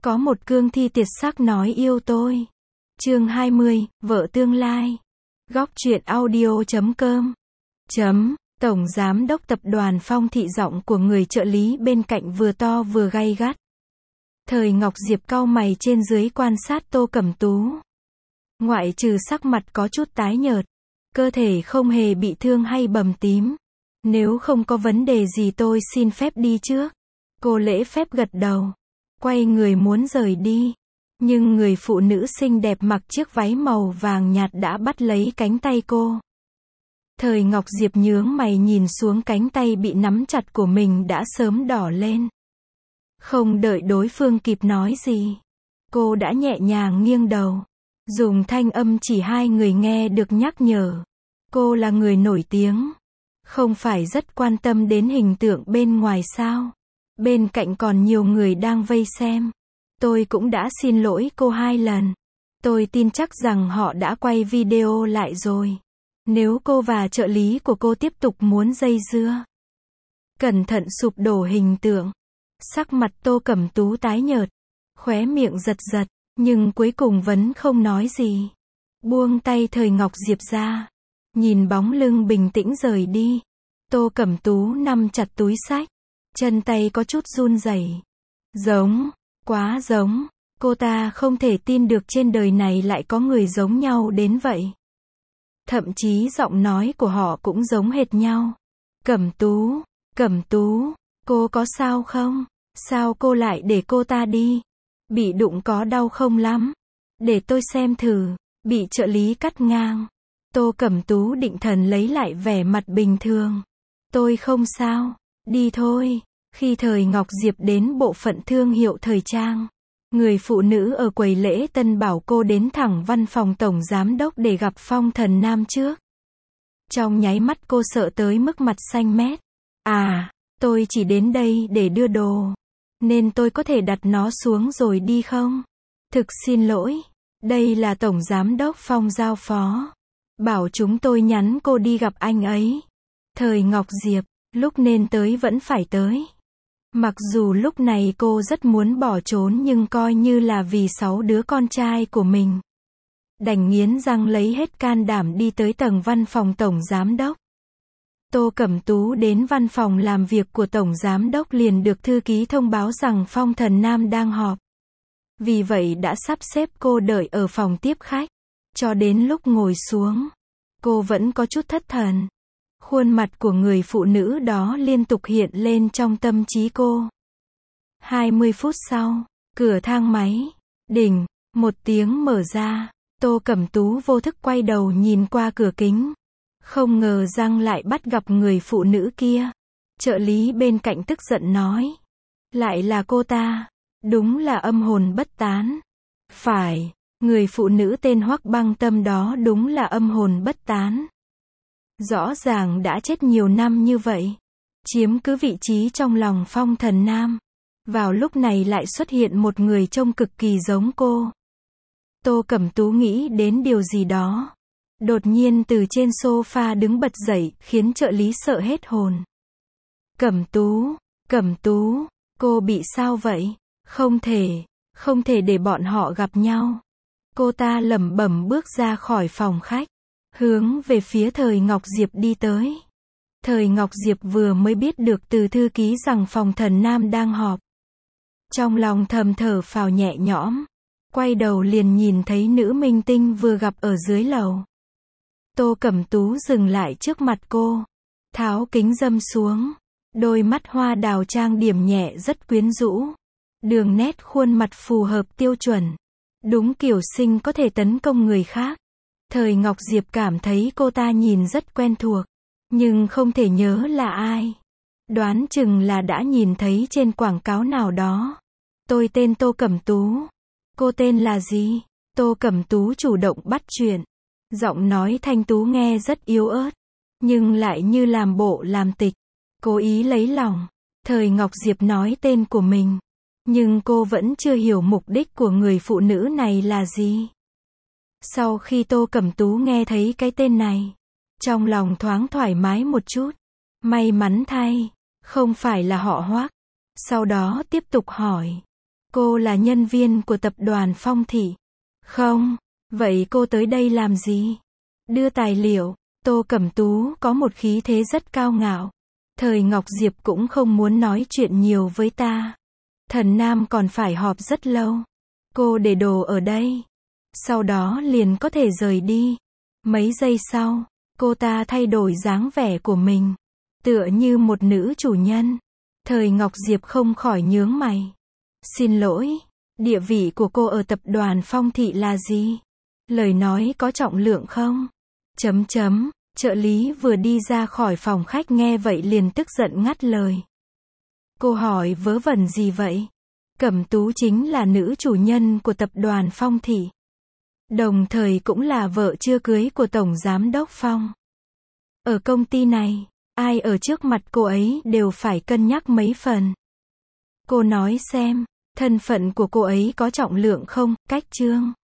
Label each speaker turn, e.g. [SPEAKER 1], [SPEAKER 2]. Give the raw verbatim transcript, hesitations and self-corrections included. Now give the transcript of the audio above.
[SPEAKER 1] Có một cương thi tuyệt sắc nói yêu tôi. Chương hai mươi, vợ tương lai. Góc truyện audio chấm com. Chấm, Tổng Giám đốc Tập đoàn Phong Thị, giọng của người trợ lý bên cạnh vừa to vừa gay gắt. Thời Ngọc Diệp cau mày trên dưới quan sát Tô Cẩm Tú. Ngoại trừ sắc mặt có chút tái nhợt, cơ thể không hề bị thương hay bầm tím. Nếu không có vấn đề gì tôi xin phép đi trước. Cô lễ phép gật đầu, quay người muốn rời đi. Nhưng người phụ nữ xinh đẹp mặc chiếc váy màu vàng nhạt đã bắt lấy cánh tay cô. Thời Ngọc Diệp nhướng mày nhìn xuống cánh tay bị nắm chặt của mình đã sớm đỏ lên. Không đợi đối phương kịp nói gì, cô đã nhẹ nhàng nghiêng đầu, dùng thanh âm chỉ hai người nghe được nhắc nhở. Cô là người nổi tiếng, không phải rất quan tâm đến hình tượng bên ngoài sao? Bên cạnh còn nhiều người đang vây xem. Tôi cũng đã xin lỗi cô hai lần. Tôi tin chắc rằng họ đã quay video lại rồi. Nếu cô và trợ lý của cô tiếp tục muốn dây dưa, cẩn thận sụp đổ hình tượng. Sắc mặt Tô Cẩm Tú tái nhợt, khóe miệng giật giật, nhưng cuối cùng vẫn không nói gì. Buông tay Thời Ngọc Diệp ra, nhìn bóng lưng bình tĩnh rời đi. Tô Cẩm Tú nắm chặt túi xách, chân tay có chút run rẩy. Giống, quá giống, cô ta không thể tin được trên đời này lại có người giống nhau đến vậy. Thậm chí giọng nói của họ cũng giống hệt nhau. Cẩm Tú, Cẩm Tú, cô có sao không? Sao cô lại để cô ta đi? Bị đụng có đau không lắm? Để tôi xem thử. Bị trợ lý cắt ngang. Tô Cẩm Tú định thần lấy lại vẻ mặt bình thường. Tôi không sao, đi thôi. Khi Thời Ngọc Diệp đến bộ phận thương hiệu thời trang, người phụ nữ ở quầy lễ tân bảo cô đến thẳng văn phòng tổng giám đốc để gặp Phong Thần Nam trước. Trong nháy mắt cô sợ tới mức mặt xanh mét. À, tôi chỉ đến đây để đưa đồ, nên tôi có thể đặt nó xuống rồi đi không? Thực xin lỗi, đây là tổng giám đốc Phong giao phó, bảo chúng tôi nhắn cô đi gặp anh ấy. Thời Ngọc Diệp, lúc nên tới vẫn phải tới. Mặc dù lúc này cô rất muốn bỏ trốn nhưng coi như là vì sáu đứa con trai của mình, đành nghiến răng lấy hết can đảm đi tới tầng văn phòng tổng giám đốc. Tô Cẩm Tú đến văn phòng làm việc của tổng giám đốc liền được thư ký thông báo rằng Phong Thần Nam đang họp. Vì vậy đã sắp xếp cô đợi ở phòng tiếp khách. Cho đến lúc ngồi xuống, cô vẫn có chút thất thần. Khuôn mặt của người phụ nữ đó liên tục hiện lên trong tâm trí cô. hai mươi phút sau, cửa thang máy, đỉnh, một tiếng mở ra. Tô Cẩm Tú vô thức quay đầu nhìn qua cửa kính. Không ngờ rằng lại bắt gặp người phụ nữ kia. Trợ lý bên cạnh tức giận nói. Lại là cô ta. Đúng là âm hồn bất tán. Phải, người phụ nữ tên Hoắc Băng Tâm đó đúng là âm hồn bất tán. Rõ ràng đã chết nhiều năm như vậy, chiếm cứ vị trí trong lòng Phong Thần Nam. Vào lúc này lại xuất hiện một người trông cực kỳ giống cô. Tô Cẩm Tú nghĩ đến điều gì đó. Đột nhiên từ trên sofa đứng bật dậy, khiến trợ lý sợ hết hồn. Cẩm Tú, Cẩm Tú, cô bị sao vậy? Không thể, không thể để bọn họ gặp nhau. Cô ta lẩm bẩm bước ra khỏi phòng khách, hướng về phía Thời Ngọc Diệp đi tới. Thời Ngọc Diệp vừa mới biết được từ thư ký rằng Phong Thần Nam đang họp. Trong lòng thầm thở phào nhẹ nhõm, quay đầu liền nhìn thấy nữ minh tinh vừa gặp ở dưới lầu. Tô Cẩm Tú dừng lại trước mặt cô, tháo kính râm xuống, đôi mắt hoa đào trang điểm nhẹ rất quyến rũ. Đường nét khuôn mặt phù hợp tiêu chuẩn, đúng kiểu xinh có thể tấn công người khác. Thời Ngọc Diệp cảm thấy cô ta nhìn rất quen thuộc, nhưng không thể nhớ là ai. Đoán chừng là đã nhìn thấy trên quảng cáo nào đó. Tôi tên Tô Cẩm Tú. Cô tên là gì? Tô Cẩm Tú chủ động bắt chuyện. Giọng nói thanh tú nghe rất yếu ớt, nhưng lại như làm bộ làm tịch, cố ý lấy lòng. Thời Ngọc Diệp nói tên của mình, nhưng cô vẫn chưa hiểu mục đích của người phụ nữ này là gì. Sau khi Tô Cẩm Tú nghe thấy cái tên này, trong lòng thoáng thoải mái một chút. May mắn thay, không phải là họ Hoắc. Sau đó tiếp tục hỏi. Cô là nhân viên của tập đoàn Phong Thị. Không. Vậy cô tới đây làm gì? Đưa tài liệu. Tô Cẩm Tú có một khí thế rất cao ngạo. Thời Ngọc Diệp cũng không muốn nói chuyện nhiều với ta. Thần Nam còn phải họp rất lâu. Cô để đồ ở đây. Sau đó liền có thể rời đi. Mấy giây sau, cô ta thay đổi dáng vẻ của mình. Tựa như một nữ chủ nhân. Thời Ngọc Diệp không khỏi nhướng mày. Xin lỗi, địa vị của cô ở tập đoàn Phong Thị là gì? Lời nói có trọng lượng không? Chấm chấm, trợ lý vừa đi ra khỏi phòng khách nghe vậy liền tức giận ngắt lời. Cô hỏi vớ vẩn gì vậy? Cẩm Tú chính là nữ chủ nhân của tập đoàn Phong Thị. Đồng thời cũng là vợ chưa cưới của Tổng Giám đốc Phong. Ở công ty này, ai ở trước mặt cô ấy đều phải cân nhắc mấy phần. Cô nói xem, thân phận của cô ấy có trọng lượng không, Cách Trương?